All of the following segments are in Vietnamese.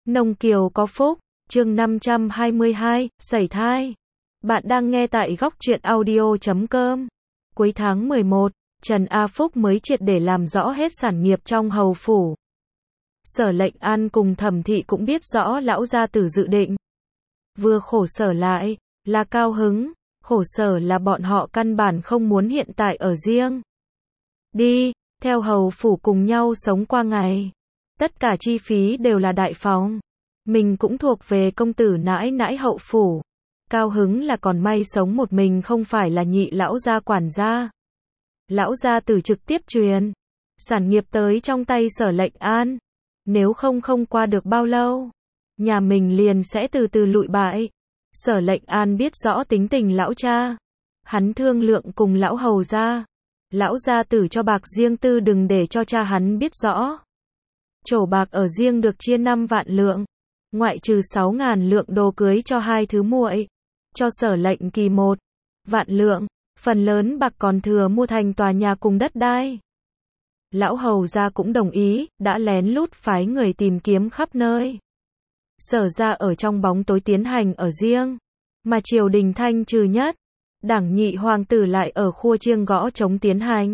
Nông Kiều có phúc, chương 522, sẩy thai. Bạn đang nghe tại góc truyện audio.com. Cuối tháng 11, Trần A Phúc mới triệt để làm rõ hết sản nghiệp trong hầu phủ. Sở Lệnh An cùng Thẩm Thị cũng biết rõ lão gia tử dự định. Vừa khổ sở lại, là cao hứng, khổ sở là bọn họ căn bản không muốn hiện tại ở riêng. Đi, theo hầu phủ cùng nhau sống qua ngày. Tất cả chi phí đều là đại phòng. Mình cũng thuộc về công tử nãi nãi hậu phủ. Cao hứng là còn may sống một mình không phải là nhị lão gia quản gia. Lão gia tử trực tiếp truyền sản nghiệp tới trong tay Sở Lệnh An. Nếu không qua được bao lâu, nhà mình liền sẽ từ từ lụi bại. Sở Lệnh An biết rõ tính tình lão cha. Hắn thương lượng cùng lão hầu gia. Lão gia tử cho bạc riêng tư đừng để cho cha hắn biết rõ. Trổ bạc ở riêng được chia 5 vạn lượng, ngoại trừ 6.000 lượng đồ cưới cho hai thứ muội, cho Sở Lệnh Kỳ 1 vạn lượng, phần lớn bạc còn thừa mua thành tòa nhà cùng đất đai. Lão hầu gia cũng đồng ý, đã lén lút phái người tìm kiếm khắp nơi. Sở gia ở trong bóng tối tiến hành ở riêng, mà triều đình thanh trừ nhất, đảng nhị hoàng tử lại ở khua chiêng gõ trống tiến hành.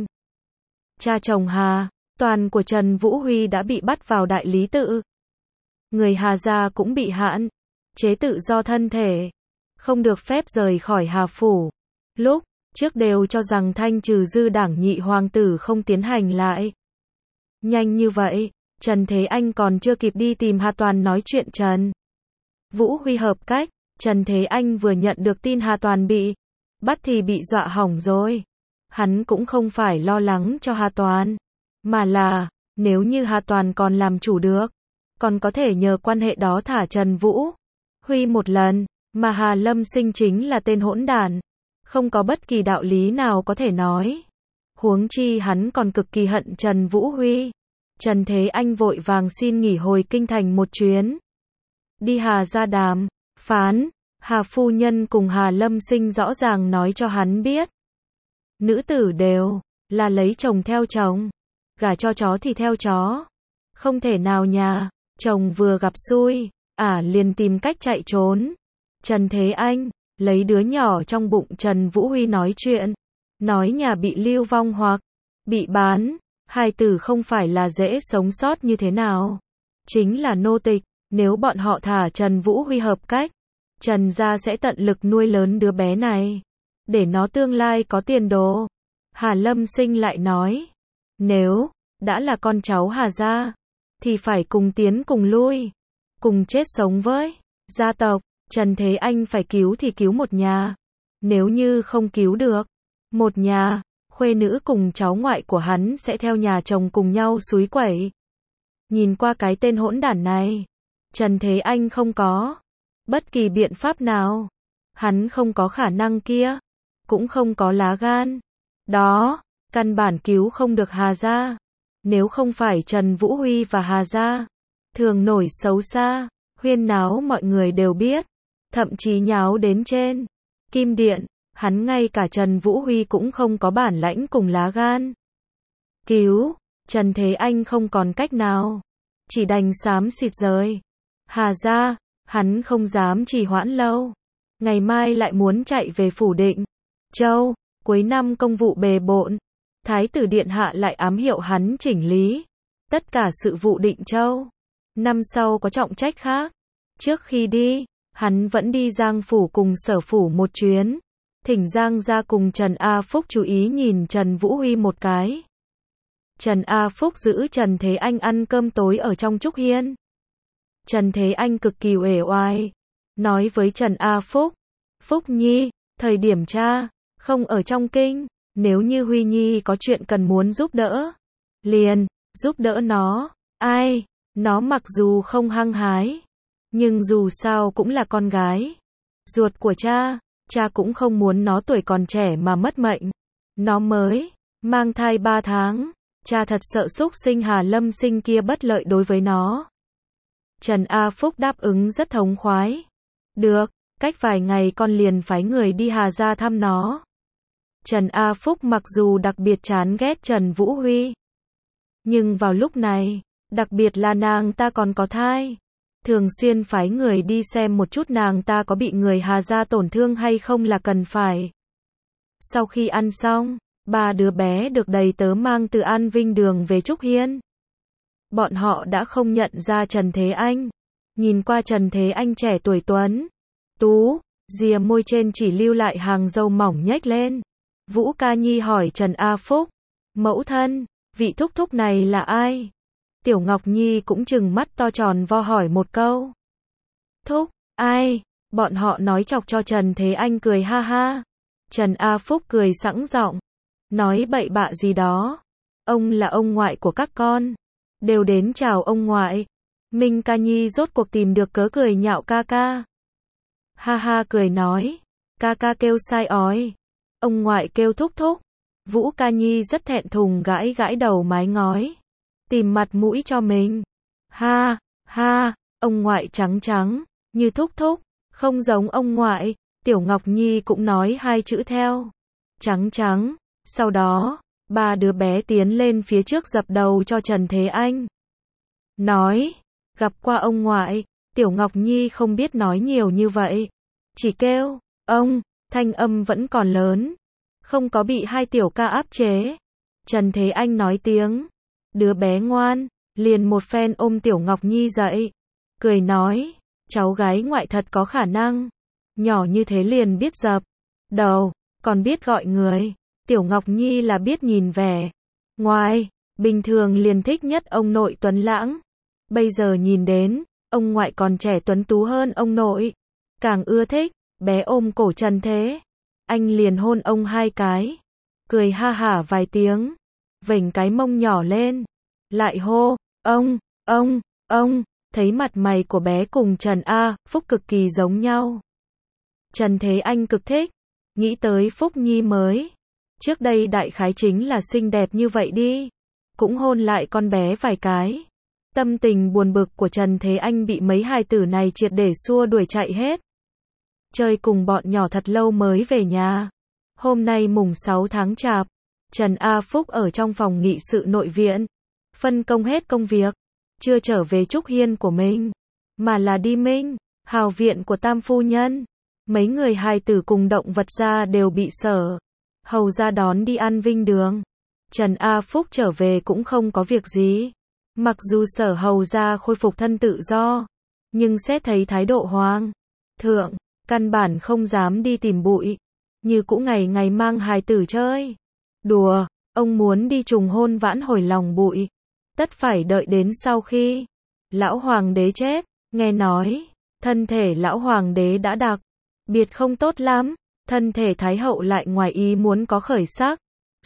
Cha chồng Hà Toàn của Trần Vũ Huy đã bị bắt vào đại lý tự. Người Hà gia cũng bị hạn chế tự do thân thể, không được phép rời khỏi Hà phủ. Lúc trước đều cho rằng thanh trừ dư đảng nhị hoàng tử không tiến hành lại. Nhanh như vậy, Trần Thế Anh còn chưa kịp đi tìm Hà Toàn nói chuyện Trần Vũ Huy hợp cách. Trần Thế Anh vừa nhận được tin Hà Toàn bị bắt thì bị dọa hỏng rồi. Hắn cũng không phải lo lắng cho Hà Toàn, mà là, nếu như Hà Toàn còn làm chủ được, còn có thể nhờ quan hệ đó thả Trần Vũ Huy một lần, mà Hà Lâm Sinh chính là tên hỗn đản, không có bất kỳ đạo lý nào có thể nói. Huống chi hắn còn cực kỳ hận Trần Vũ Huy. Trần Thế Anh vội vàng xin nghỉ hồi kinh thành một chuyến. Đi Hà gia đàm phán, Hà phu nhân cùng Hà Lâm Sinh rõ ràng nói cho hắn biết. Nữ tử đều là lấy chồng theo chồng, gả cho chó thì theo chó. Không thể nào nhà chồng vừa gặp xui, liền tìm cách chạy trốn. Trần Thế Anh lấy đứa nhỏ trong bụng Trần Vũ Huy nói chuyện, nói nhà bị lưu vong hoặc bị bán, hai tử không phải là dễ sống sót như thế nào, chính là nô tịch. Nếu bọn họ thả Trần Vũ Huy hợp cách, Trần gia sẽ tận lực nuôi lớn đứa bé này, để nó tương lai có tiền đồ. Hà Lâm Sinh lại nói, nếu đã là con cháu Hà gia, thì phải cùng tiến cùng lui, cùng chết sống với gia tộc. Trần Thế Anh phải cứu thì cứu một nhà, nếu như không cứu được một nhà, khuê nữ cùng cháu ngoại của hắn sẽ theo nhà chồng cùng nhau xúi quẩy. Nhìn qua cái tên hỗn đản này, Trần Thế Anh không có bất kỳ biện pháp nào. Hắn không có khả năng kia, cũng không có lá gan đó, căn bản cứu không được Hà gia. Nếu không phải Trần Vũ Huy và Hà gia thường nổi xấu xa, huyên náo mọi người đều biết, thậm chí nháo đến trên Kim Điện, hắn ngay cả Trần Vũ Huy cũng không có bản lãnh cùng lá gan cứu. Trần Thế Anh không còn cách nào, chỉ đành xám xịt rời Hà gia. Hắn không dám trì hoãn lâu, ngày mai lại muốn chạy về phủ Định Châu. Cuối năm công vụ bề bộn, Thái tử điện hạ lại ám hiệu hắn chỉnh lý tất cả sự vụ Định Châu. Năm sau có trọng trách khác. Trước khi đi, hắn vẫn đi Giang phủ cùng Sở phủ một chuyến, thỉnh Giang gia cùng Trần A Phúc chú ý nhìn Trần Vũ Huy một cái. Trần A Phúc giữ Trần Thế Anh ăn cơm tối ở trong Trúc Hiên. Trần Thế Anh cực kỳ uể oải, nói với Trần A Phúc, Phúc Nhi, thời điểm cha không ở trong kinh, nếu như Huy Nhi có chuyện cần muốn giúp đỡ, liền giúp đỡ nó. Nó mặc dù không hăng hái, nhưng dù sao cũng là con gái ruột của cha cũng không muốn nó tuổi còn trẻ mà mất mệnh. Nó mới mang thai 3 tháng, cha thật sợ xúc sinh Hà Lâm Sinh kia bất lợi đối với nó. Trần A Phúc đáp ứng rất thống khoái. Được, cách vài ngày con liền phái người đi Hà gia thăm nó. Trần A Phúc mặc dù đặc biệt chán ghét Trần Vũ Huy, nhưng vào lúc này, đặc biệt là nàng ta còn có thai, thường xuyên phái người đi xem một chút nàng ta có bị người Hà gia tổn thương hay không là cần phải. Sau khi ăn xong, ba đứa bé được đầy tớ mang từ An Vinh Đường về Trúc Hiên. Bọn họ đã không nhận ra Trần Thế Anh. Nhìn qua Trần Thế Anh trẻ tuổi tuấn tú, rìa môi trên chỉ lưu lại hàng râu mỏng nhếch lên. Vũ Ca Nhi hỏi Trần A Phúc, mẫu thân, vị thúc thúc này là ai? Tiểu Ngọc Nhi cũng trừng mắt to tròn vo hỏi một câu. Thúc, ai? Bọn họ nói chọc cho Trần Thế Anh cười ha ha. Trần A Phúc cười sẵn giọng, nói bậy bạ gì đó. Ông là ông ngoại của các con, đều đến chào ông ngoại. Minh Ca Nhi rốt cuộc tìm được cớ cười nhạo ca ca. Ha ha cười nói, ca ca kêu sai ói, ông ngoại kêu thúc thúc. Vũ Ca Nhi rất thẹn thùng gãi gãi đầu mái ngói, tìm mặt mũi cho mình. Ha, ha, ông ngoại trắng trắng, như thúc thúc, không giống ông ngoại. Tiểu Ngọc Nhi cũng nói hai chữ theo. Trắng trắng. Sau đó, ba đứa bé tiến lên phía trước dập đầu cho Trần Thế Anh. Nói, gặp qua ông ngoại. Tiểu Ngọc Nhi không biết nói nhiều như vậy, chỉ kêu, ông, thanh âm vẫn còn lớn, không có bị hai tiểu ca áp chế. Trần Thế Anh nói tiếng, đứa bé ngoan, liền một phen ôm Tiểu Ngọc Nhi dậy, cười nói, cháu gái ngoại thật có khả năng, nhỏ như thế liền biết dập đầu, còn biết gọi người. Tiểu Ngọc Nhi là biết nhìn vẻ ngoài, bình thường liền thích nhất ông nội tuấn lãng, bây giờ nhìn đến ông ngoại còn trẻ tuấn tú hơn ông nội, càng ưa thích. Bé ôm cổ Trần Thế Anh liền hôn ông hai cái, cười ha hả vài tiếng, vểnh cái mông nhỏ lên, lại hô, ông, thấy mặt mày của bé cùng Trần A Phúc cực kỳ giống nhau. Trần Thế Anh cực thích, nghĩ tới Phúc Nhi mới, trước đây đại khái chính là xinh đẹp như vậy đi, cũng hôn lại con bé vài cái. Tâm tình buồn bực của Trần Thế Anh bị mấy hài tử này triệt để xua đuổi chạy hết. Chơi cùng bọn nhỏ thật lâu mới về nhà. Hôm nay mùng 6 tháng Chạp, Trần A Phúc ở trong phòng nghị sự nội viện, phân công hết công việc, chưa trở về Trúc Hiên của mình, mà là đi Minh Hào viện của Tam phu nhân. Mấy người hài tử cùng động vật gia đều bị Sở Hầu gia đón đi An Vinh Đường. Trần A Phúc trở về cũng không có việc gì. Mặc dù Sở Hầu gia khôi phục thân tự do, nhưng xét thấy thái độ hoàng thượng, căn bản không dám đi tìm bụi, như cũ ngày ngày mang hài tử chơi đùa. Ông muốn đi trùng hôn vãn hồi lòng bụi, tất phải đợi đến sau khi lão hoàng đế chết. Nghe nói thân thể lão hoàng đế đã đặc biệt không tốt lắm, thân thể thái hậu lại ngoài ý muốn có khởi sắc,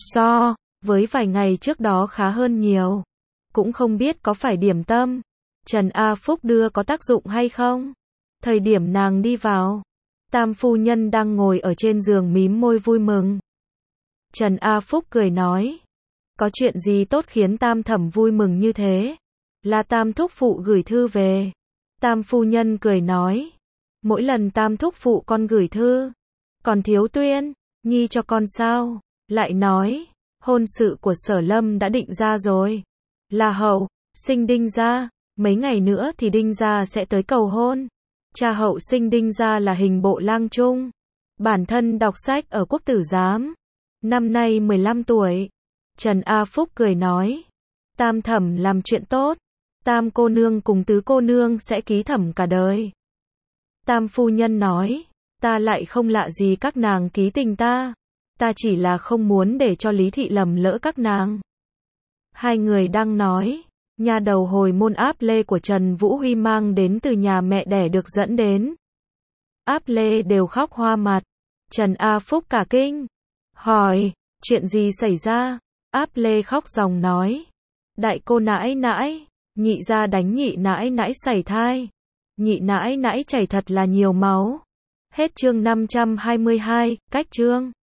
so với vài ngày trước đó khá hơn nhiều. Cũng không biết có phải điểm tâm Trần A Phúc đưa có tác dụng hay không. Thời điểm nàng đi vào, Tam phu nhân đang ngồi ở trên giường mím môi vui mừng. Trần A Phúc cười nói, có chuyện gì tốt khiến Tam thẩm vui mừng như thế? Là Tam thúc phụ gửi thư về. Tam phu nhân cười nói, mỗi lần Tam thúc phụ con gửi thư, còn thiếu Tuyên Nhi cho con sao? Lại nói, hôn sự của Sở Lâm đã định ra rồi, là hậu sinh Đinh gia, mấy ngày nữa thì Đinh gia sẽ tới cầu hôn. Cha hậu sinh Đinh gia là Hình bộ lang trung, bản thân đọc sách ở Quốc tử giám, năm nay 15 tuổi. Trần A Phúc cười nói, Tam thẩm làm chuyện tốt, Tam cô nương cùng Tứ cô nương sẽ ký thẩm cả đời. Tam phu nhân nói, ta lại không lạ gì các nàng ký tình ta chỉ là không muốn để cho Lý thị lầm lỡ các nàng. Hai người đang nói, nha đầu hồi môn Áp Lê của Trần Vũ Huy mang đến từ nhà mẹ đẻ được dẫn đến. Áp Lê đều khóc hoa mặt. Trần A Phúc cả kinh, hỏi, chuyện gì xảy ra? Áp Lê khóc ròng nói, đại cô nãi nãi, nhị gia đánh nhị nãi nãi sảy thai, nhị nãi nãi chảy thật là nhiều máu. Hết chương 522, cách chương